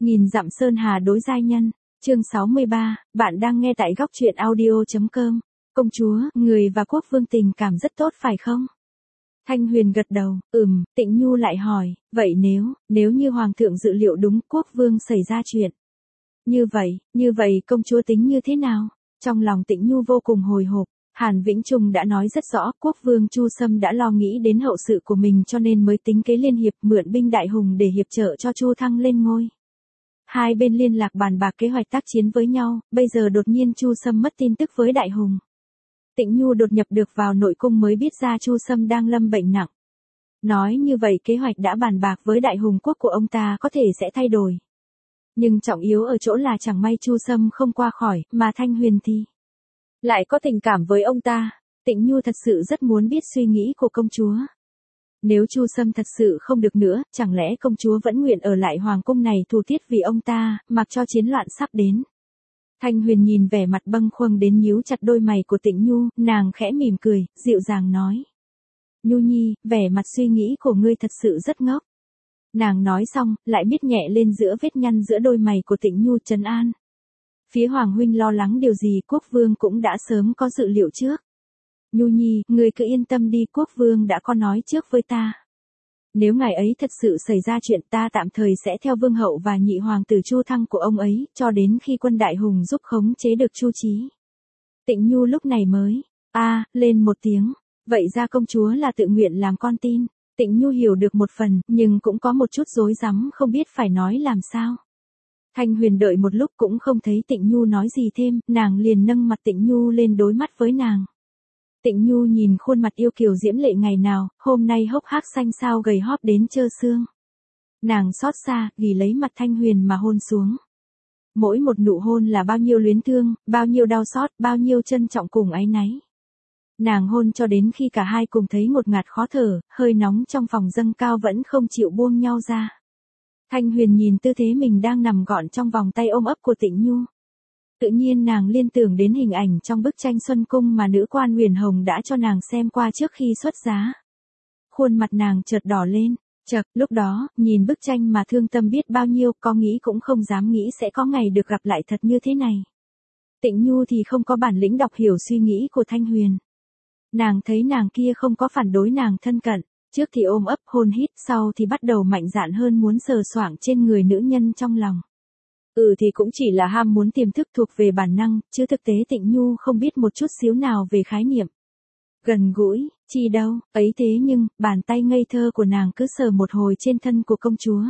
Nghìn dặm sơn hà đối giai nhân, chương 63, bạn đang nghe tại góc truyện audio.com. Công chúa, người và quốc vương tình cảm rất tốt phải không? Thanh Huyền gật đầu, Tịnh Nhu lại hỏi, vậy nếu như hoàng thượng dự liệu đúng quốc vương xảy ra chuyện. Như vậy công chúa tính như thế nào? Trong lòng Tịnh Nhu vô cùng hồi hộp. Hàn Vĩnh Trung đã nói rất rõ, quốc vương Chu Sâm đã lo nghĩ đến hậu sự của mình cho nên mới tính kế liên hiệp mượn binh đại hùng để hiệp trợ cho Chu Thăng lên ngôi. Hai bên liên lạc bàn bạc kế hoạch tác chiến với nhau, bây giờ đột nhiên Chu Sâm mất tin tức với đại hùng. Tịnh Nhu đột nhập được vào nội cung mới biết ra Chu Sâm đang lâm bệnh nặng. Nói như vậy kế hoạch đã bàn bạc với đại hùng quốc của ông ta có thể sẽ thay đổi. Nhưng trọng yếu ở chỗ là chẳng may Chu Sâm không qua khỏi, mà Thanh Huyền thì lại có tình cảm với ông ta. Tịnh Nhu thật sự rất muốn biết suy nghĩ của công chúa. Nếu Chu Sâm thật sự không được nữa, chẳng lẽ công chúa vẫn nguyện ở lại hoàng cung này thủ tiết vì ông ta, mặc cho chiến loạn sắp đến. Thanh Huyền nhìn vẻ mặt bâng khuâng đến nhíu chặt đôi mày của Tịnh Nhu, nàng khẽ mỉm cười, dịu dàng nói. Nhu nhi, vẻ mặt suy nghĩ của ngươi thật sự rất ngốc. Nàng nói xong, lại miết nhẹ lên giữa vết nhăn giữa đôi mày của Tịnh Nhu trấn an. Phía Hoàng huynh lo lắng điều gì, quốc vương cũng đã sớm có dự liệu trước. Nhu nhi, ngươi cứ yên tâm đi, quốc vương đã có nói trước với ta. Nếu ngày ấy thật sự xảy ra chuyện, ta tạm thời sẽ theo vương hậu và nhị hoàng tử Chu Thăng của ông ấy, cho đến khi quân đại hùng giúp khống chế được Chu Chí. Tịnh Nhu lúc này mới, lên một tiếng, vậy ra công chúa là tự nguyện làm con tin. Tịnh Nhu hiểu được một phần, nhưng cũng có một chút rối rắm không biết phải nói làm sao. Thanh Huyền đợi một lúc cũng không thấy Tịnh Nhu nói gì thêm, nàng liền nâng mặt Tịnh Nhu lên đối mắt với nàng. Tịnh Nhu nhìn khuôn mặt yêu kiều diễm lệ ngày nào, hôm nay hốc hác xanh xao gầy hóp đến trơ xương. Nàng xót xa, ghi lấy mặt Thanh Huyền mà hôn xuống. Mỗi một nụ hôn là bao nhiêu luyến thương, bao nhiêu đau xót, bao nhiêu trân trọng cùng áy náy. Nàng hôn cho đến khi cả hai cùng thấy ngột ngạt khó thở, hơi nóng trong phòng dâng cao vẫn không chịu buông nhau ra. Thanh Huyền nhìn tư thế mình đang nằm gọn trong vòng tay ôm ấp của Tịnh Nhu. Tự nhiên nàng liên tưởng đến hình ảnh trong bức tranh Xuân Cung mà nữ quan Huyền Hồng đã cho nàng xem qua trước khi xuất giá. Khuôn mặt nàng chợt đỏ lên, lúc đó, nhìn bức tranh mà thương tâm biết bao nhiêu, có nghĩ cũng không dám nghĩ sẽ có ngày được gặp lại thật như thế này. Tịnh Nhu thì không có bản lĩnh đọc hiểu suy nghĩ của Thanh Huyền. Nàng thấy nàng kia không có phản đối nàng thân cận, trước thì ôm ấp hôn hít, sau thì bắt đầu mạnh dạn hơn muốn sờ soạng trên người nữ nhân trong lòng. Thì cũng chỉ là ham muốn tiềm thức thuộc về bản năng, chứ thực tế Tịnh Nhu không biết một chút xíu nào về khái niệm. Gần gũi, chi đâu, ấy thế nhưng, bàn tay ngây thơ của nàng cứ sờ một hồi trên thân của công chúa.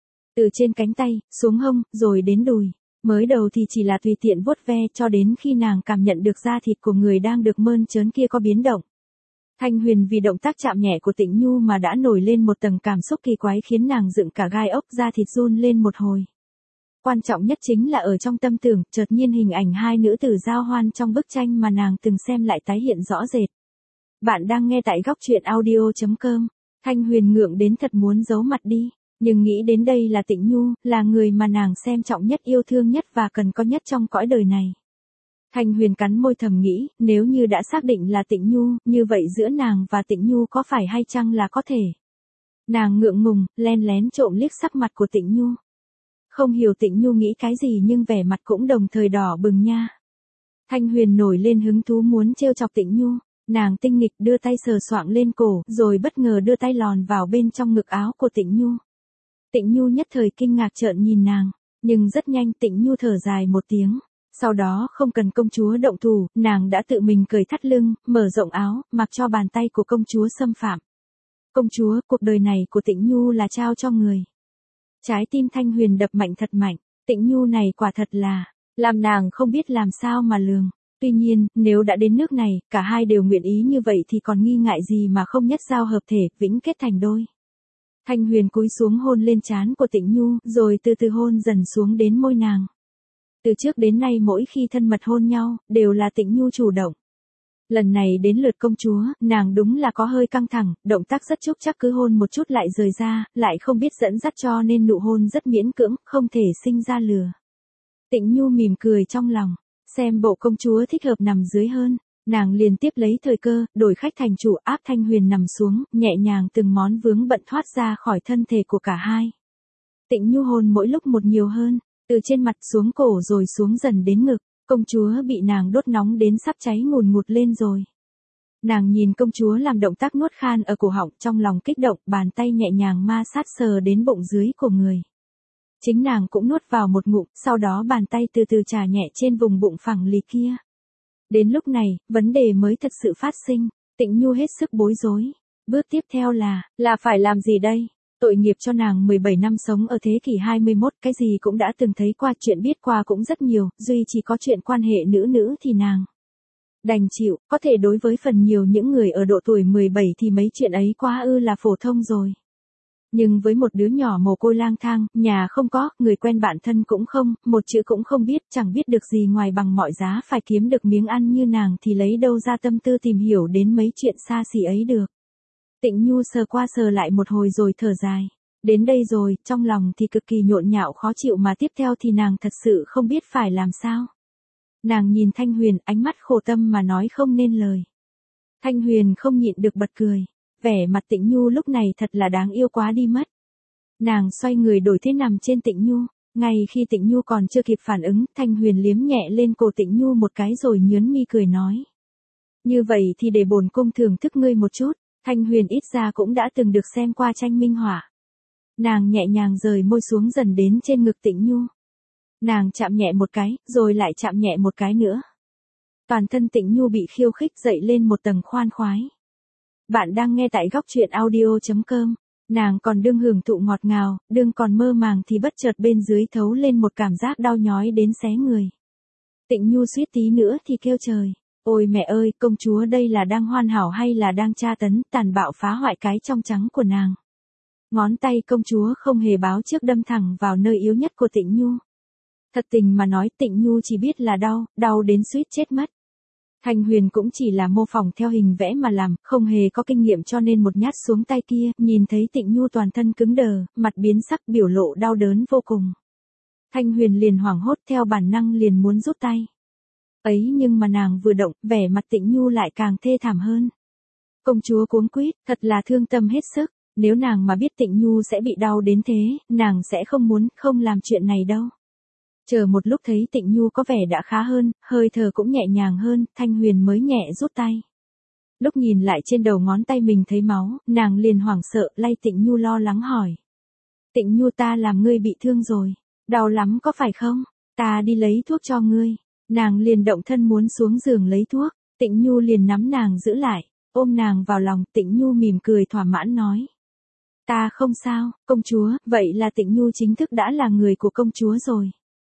Từ trên cánh tay, xuống hông, rồi đến đùi. Mới đầu thì chỉ là tùy tiện vuốt ve cho đến khi nàng cảm nhận được da thịt của người đang được mơn trớn kia có biến động. Thanh Huyền vì động tác chạm nhẹ của Tịnh Nhu mà đã nổi lên một tầng cảm xúc kỳ quái khiến nàng dựng cả gai ốc, da thịt run lên một hồi. Quan trọng nhất chính là ở trong tâm tưởng, chợt nhiên hình ảnh hai nữ tử giao hoan trong bức tranh mà nàng từng xem lại tái hiện rõ rệt. Bạn đang nghe tại góc truyện audio.com. Thanh Huyền ngượng đến thật muốn giấu mặt đi, nhưng nghĩ đến đây là Tịnh Nhu, là người mà nàng xem trọng nhất, yêu thương nhất và cần có nhất trong cõi đời này. Thanh Huyền cắn môi thầm nghĩ, nếu như đã xác định là Tịnh Nhu, như vậy giữa nàng và Tịnh Nhu có phải hay chăng là có thể. Nàng ngượng ngùng, len lén trộm liếc sắc mặt của Tịnh Nhu. Không hiểu Tịnh Nhu nghĩ cái gì nhưng vẻ mặt cũng đồng thời đỏ bừng nha. Thanh Huyền nổi lên hứng thú muốn trêu chọc Tịnh Nhu, nàng tinh nghịch đưa tay sờ soạng lên cổ, rồi bất ngờ đưa tay lòn vào bên trong ngực áo của Tịnh Nhu. Tịnh Nhu nhất thời kinh ngạc trợn nhìn nàng, nhưng rất nhanh Tịnh Nhu thở dài một tiếng. Sau đó không cần công chúa động thủ, nàng đã tự mình cởi thắt lưng, mở rộng áo, mặc cho bàn tay của công chúa xâm phạm. Công chúa, cuộc đời này của Tịnh Nhu là trao cho người. Trái tim Thanh Huyền đập mạnh thật mạnh, Tịnh Nhu này quả thật là, làm nàng không biết làm sao mà lường. Tuy nhiên, nếu đã đến nước này, cả hai đều nguyện ý như vậy thì còn nghi ngại gì mà không nhất giao hợp thể, vĩnh kết thành đôi. Thanh Huyền cúi xuống hôn lên trán của Tịnh Nhu, rồi từ từ hôn dần xuống đến môi nàng. Từ trước đến nay mỗi khi thân mật hôn nhau, đều là Tịnh Nhu chủ động. Lần này đến lượt công chúa, nàng đúng là có hơi căng thẳng, động tác rất chúc chắc cứ hôn một chút lại rời ra, lại không biết dẫn dắt cho nên nụ hôn rất miễn cưỡng, không thể sinh ra lừa. Tịnh Nhu mỉm cười trong lòng, xem bộ công chúa thích hợp nằm dưới hơn, nàng liền tiếp lấy thời cơ, đổi khách thành chủ, áp Thanh Huyền nằm xuống, nhẹ nhàng từng món vướng bận thoát ra khỏi thân thể của cả hai. Tịnh Nhu hôn mỗi lúc một nhiều hơn, từ trên mặt xuống cổ rồi xuống dần đến ngực, công chúa bị nàng đốt nóng đến sắp cháy ngùn ngụt lên rồi. Nàng nhìn công chúa làm động tác nuốt khan ở cổ họng, trong lòng kích động, bàn tay nhẹ nhàng ma sát sờ đến bụng dưới của người. Chính nàng cũng nuốt vào một ngụm, sau đó bàn tay từ từ chà nhẹ trên vùng bụng phẳng lì kia. Đến lúc này, vấn đề mới thật sự phát sinh, Tịnh Nhu hết sức bối rối. Bước tiếp theo là phải làm gì đây? Tội nghiệp cho nàng 17 năm sống ở thế kỷ 21, cái gì cũng đã từng thấy qua, chuyện biết qua cũng rất nhiều, duy chỉ có chuyện quan hệ nữ thì nàng đành chịu, có thể đối với phần nhiều những người ở độ tuổi 17 thì mấy chuyện ấy quá là phổ thông rồi. Nhưng với một đứa nhỏ mồ côi lang thang, nhà không có, người quen bạn thân cũng không, một chữ cũng không biết, chẳng biết được gì ngoài bằng mọi giá phải kiếm được miếng ăn như nàng thì lấy đâu ra tâm tư tìm hiểu đến mấy chuyện xa xỉ ấy được. Tịnh Nhu sờ qua sờ lại một hồi rồi thở dài. Đến đây rồi, trong lòng thì cực kỳ nhộn nhạo khó chịu mà tiếp theo thì nàng thật sự không biết phải làm sao. Nàng nhìn Thanh Huyền, ánh mắt khổ tâm mà nói không nên lời. Thanh Huyền không nhịn được bật cười. Vẻ mặt Tịnh Nhu lúc này thật là đáng yêu quá đi mất. Nàng xoay người đổi thế nằm trên Tịnh Nhu. Ngay khi Tịnh Nhu còn chưa kịp phản ứng, Thanh Huyền liếm nhẹ lên cổ Tịnh Nhu một cái rồi nhớn mi cười nói. Như vậy thì để bổn cung thưởng thức ngươi một chút. Thanh Huyền ít ra cũng đã từng được xem qua tranh minh họa. Nàng nhẹ nhàng rời môi xuống dần đến trên ngực Tịnh Nhu. Nàng chạm nhẹ một cái, rồi lại chạm nhẹ một cái nữa. Toàn thân Tịnh Nhu bị khiêu khích dậy lên một tầng khoan khoái. Bạn đang nghe tại góc truyện audio.com. Nàng còn đương hưởng thụ ngọt ngào, đương còn mơ màng thì bất chợt bên dưới thấu lên một cảm giác đau nhói đến xé người. Tịnh Nhu suýt tí nữa thì kêu trời. Ôi mẹ ơi, công chúa đây là đang hoàn hảo hay là đang tra tấn, tàn bạo phá hoại cái trong trắng của nàng. Ngón tay công chúa không hề báo trước đâm thẳng vào nơi yếu nhất của Tịnh Nhu. Thật tình mà nói Tịnh Nhu chỉ biết là đau đến suýt chết mất. Thanh Huyền cũng chỉ là mô phỏng theo hình vẽ mà làm, không hề có kinh nghiệm cho nên một nhát xuống tay kia, nhìn thấy Tịnh Nhu toàn thân cứng đờ, mặt biến sắc biểu lộ đau đớn vô cùng. Thanh Huyền liền hoảng hốt theo bản năng liền muốn rút tay. Ấy nhưng mà nàng vừa động, vẻ mặt Tịnh Nhu lại càng thê thảm hơn. Công chúa cuống quýt, thật là thương tâm hết sức, nếu nàng mà biết Tịnh Nhu sẽ bị đau đến thế, nàng sẽ không làm chuyện này đâu. Chờ một lúc thấy Tịnh Nhu có vẻ đã khá hơn, hơi thở cũng nhẹ nhàng hơn, Thanh Huyền mới nhẹ rút tay. Lúc nhìn lại trên đầu ngón tay mình thấy máu, nàng liền hoảng sợ, lay Tịnh Nhu lo lắng hỏi. Tịnh Nhu ta làm ngươi bị thương rồi, đau lắm có phải không? Ta đi lấy thuốc cho ngươi. Nàng liền động thân muốn xuống giường lấy thuốc, Tịnh Nhu liền nắm nàng giữ lại, ôm nàng vào lòng, Tịnh Nhu mỉm cười thỏa mãn nói. Ta không sao, công chúa, vậy là Tịnh Nhu chính thức đã là người của công chúa rồi.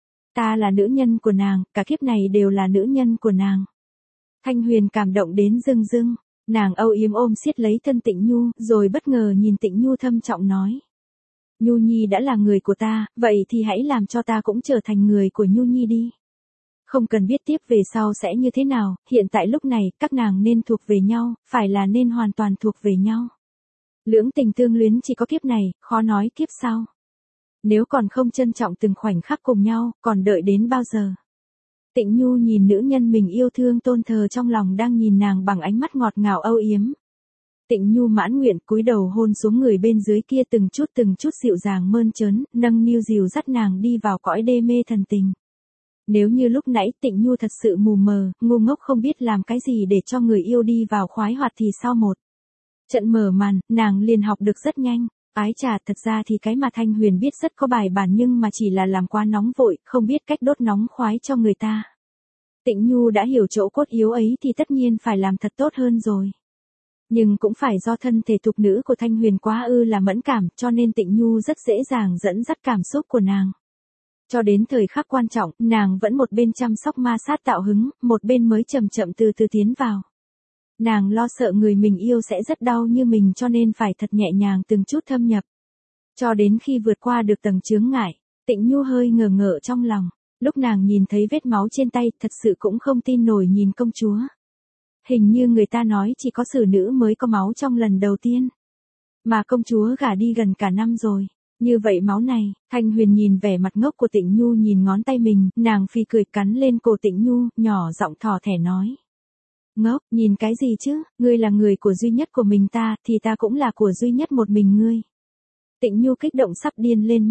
Ta là nữ nhân của nàng, cả kiếp này đều là nữ nhân của nàng. Thanh Huyền cảm động đến rưng rưng, nàng âu yếm ôm siết lấy thân Tịnh Nhu, rồi bất ngờ nhìn Tịnh Nhu thâm trọng nói. Nhu Nhi đã là người của ta, vậy thì hãy làm cho ta cũng trở thành người của Nhu Nhi đi. Không cần biết tiếp về sau sẽ như thế nào, hiện tại lúc này, các nàng nên thuộc về nhau, phải là nên hoàn toàn thuộc về nhau. Lưỡng tình tương luyến chỉ có kiếp này, khó nói kiếp sau. Nếu còn không trân trọng từng khoảnh khắc cùng nhau, còn đợi đến bao giờ? Tịnh Nhu nhìn nữ nhân mình yêu thương tôn thờ trong lòng đang nhìn nàng bằng ánh mắt ngọt ngào âu yếm. Tịnh Nhu mãn nguyện cúi đầu hôn xuống người bên dưới kia từng chút dịu dàng mơn trớn, nâng niu dìu dắt nàng đi vào cõi đê mê thần tình. Nếu như lúc nãy Tịnh Nhu thật sự mù mờ, ngu ngốc không biết làm cái gì để cho người yêu đi vào khoái hoạt thì sao một trận mở màn, nàng liền học được rất nhanh. Ái chà, thật ra thì cái mà Thanh Huyền biết rất có bài bản nhưng mà chỉ là làm quá nóng vội, không biết cách đốt nóng khoái cho người ta. Tịnh Nhu đã hiểu chỗ cốt yếu ấy thì tất nhiên phải làm thật tốt hơn rồi. Nhưng cũng phải do thân thể thục nữ của Thanh Huyền quá là mẫn cảm, cho nên Tịnh Nhu rất dễ dàng dẫn dắt cảm xúc của nàng. Cho đến thời khắc quan trọng, nàng vẫn một bên chăm sóc ma sát tạo hứng, một bên mới chậm chậm từ từ tiến vào. Nàng lo sợ người mình yêu sẽ rất đau như mình cho nên phải thật nhẹ nhàng từng chút thâm nhập. Cho đến khi vượt qua được tầng chướng ngại, Tịnh Nhu hơi ngờ ngợ trong lòng. Lúc nàng nhìn thấy vết máu trên tay, thật sự cũng không tin nổi nhìn công chúa. Hình như người ta nói chỉ có xử nữ mới có máu trong lần đầu tiên. Mà công chúa gả đi gần cả năm rồi. Như vậy máu này, Thanh Huyền nhìn vẻ mặt ngốc của Tịnh Nhu nhìn ngón tay mình, nàng phi cười cắn lên cổ Tịnh Nhu, nhỏ giọng thỏ thẻ nói. Ngốc, nhìn cái gì chứ, ngươi là người của duy nhất của mình ta, thì ta cũng là của duy nhất một mình ngươi. Tịnh Nhu kích động sắp điên lên mất,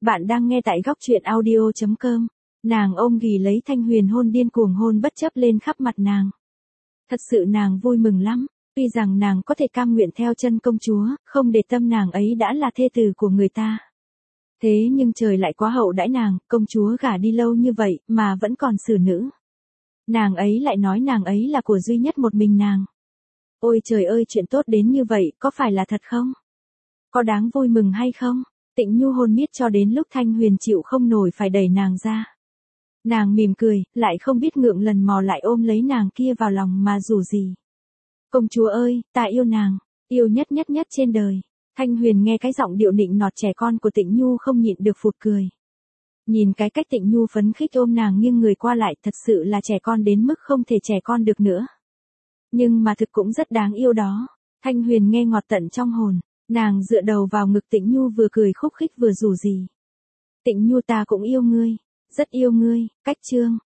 Bạn đang nghe tại góc truyện audio.com. Nàng ôm ghì lấy Thanh Huyền hôn điên cuồng hôn bất chấp lên khắp mặt nàng. Thật sự nàng vui mừng lắm, tuy rằng nàng có thể cam nguyện theo chân công chúa, không để tâm nàng ấy đã là thê tử của người ta. Thế nhưng trời lại quá hậu đãi nàng, công chúa gả đi lâu như vậy mà vẫn còn xử nữ. Nàng ấy lại nói nàng ấy là của duy nhất một mình nàng. Ôi trời ơi, chuyện tốt đến như vậy, có phải là thật không? Có đáng vui mừng hay không? Tịnh Nhu hôn miết cho đến lúc Thanh Huyền chịu không nổi phải đẩy nàng ra. Nàng mỉm cười, lại không biết ngượng lần mò lại ôm lấy nàng kia vào lòng mà rủ gì. Công chúa ơi, ta yêu nàng, yêu nhất nhất nhất trên đời. Thanh Huyền nghe cái giọng điệu nịnh nọt trẻ con của Tịnh Nhu không nhịn được phụt cười. Nhìn cái cách Tịnh Nhu phấn khích ôm nàng nghiêng người qua lại, thật sự là trẻ con đến mức không thể trẻ con được nữa. Nhưng mà thực cũng rất đáng yêu đó. Thanh Huyền nghe ngọt tận trong hồn, nàng dựa đầu vào ngực Tịnh Nhu vừa cười khúc khích vừa rủ gì. Tịnh Nhu, ta cũng yêu ngươi, rất yêu ngươi. Cách chương